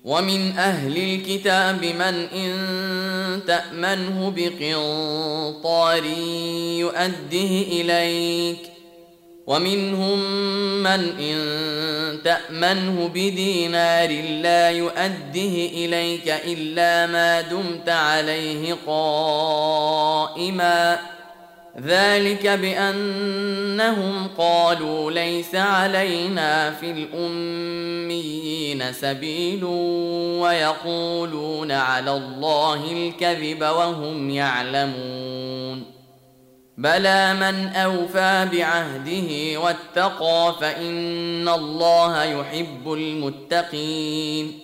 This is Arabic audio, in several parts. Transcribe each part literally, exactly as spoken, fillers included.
ومن أهل الكتاب من إن تأمنه بقنطار يؤده إليك، ومنهم من إن تأمنه بدينار لا يؤده إليك إلا ما دمت عليه قائما، ذلك بأنهم قالوا ليس علينا في الأميين سبيل ويقولون على الله الكذب وهم يعلمون. بلى من أوفى بعهده واتقى فإن الله يحب المتقين.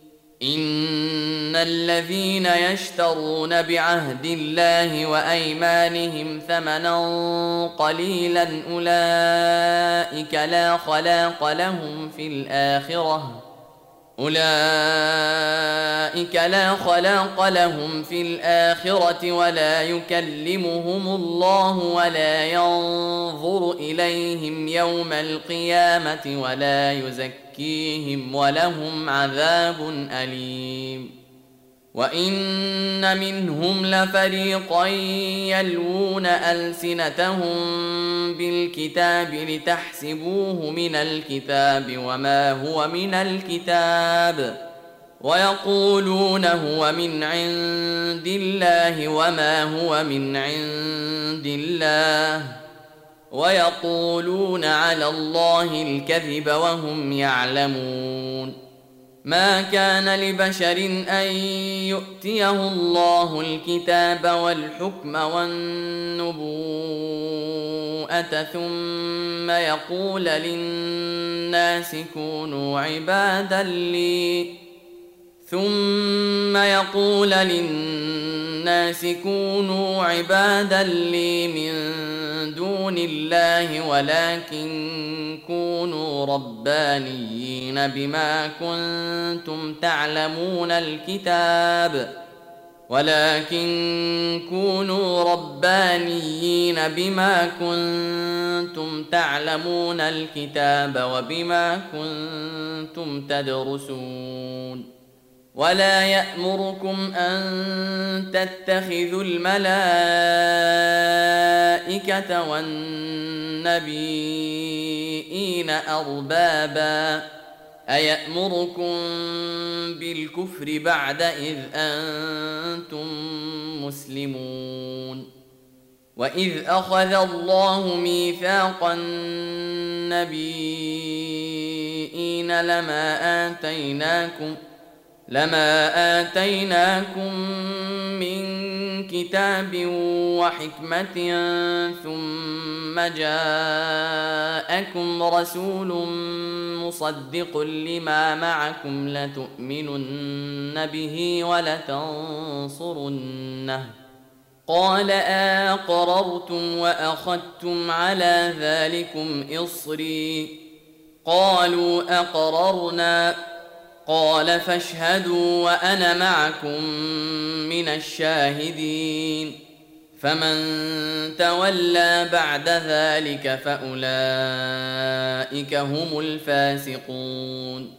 إن الذين يشترون بعهد الله وأيمانهم ثمنا قليلا أولئك لا خلاق لهم في الآخرة أولئك لا خلاق لهم في الآخرة ولا يكلمهم الله ولا ينظر إليهم يوم القيامة ولا يزكيهم ولهم عذاب أليم. وإن منهم لفريقا يلوون ألسنتهم بالكتاب لتحسبوه من الكتاب وما هو من الكتاب ويقولون هو من عند الله وما هو من عند الله ويقولون على الله الكذب وهم يعلمون. ما كان لبشر أن يؤتيه الله الكتاب والحكم والنبوءة ثم يقول للناس كونوا عبادا لي ثم يقول للناس كونوا عبادا لي من دون الله ولكن كونوا ربانيين بما كنتم تعلمون الكتاب ولكن كونوا ربانيين بما كنتم تعلمون الكتاب وبما كنتم تدرسون. ولا يأمركم أن تتخذوا الملائكة والنبيين أربابا أيأمركم بالكفر بعد إذ أنتم مسلمون. وإذ أخذ الله ميثاق النبيين لما آتيناكم لما آتيناكم من كتاب وحكمة ثم جاءكم رسول مصدق لما معكم لتؤمنن به ولتنصرنه قال أقررتم وأخذتم على ذلكم إصري قالوا أقررنا قال فاشهدوا وأنا معكم من الشاهدين. فمن تولى بعد ذلك فأولئك هم الفاسقون.